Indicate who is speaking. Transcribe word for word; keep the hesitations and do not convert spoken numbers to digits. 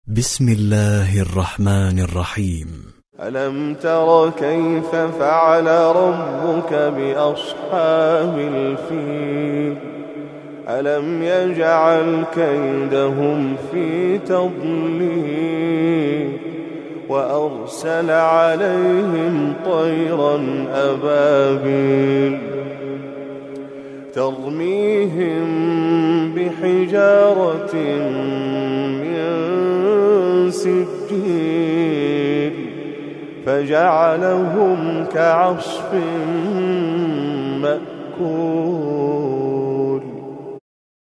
Speaker 1: بسم الله الرحمن الرحيم.
Speaker 2: ألم تر كيف فعل ربك بأصحاب الفيل ألم يجعل كيدهم في تضليل وأرسل عليهم طيرا أبابيل ترميهم بحجارة من سجيل فجعلهم كعصف مأكول.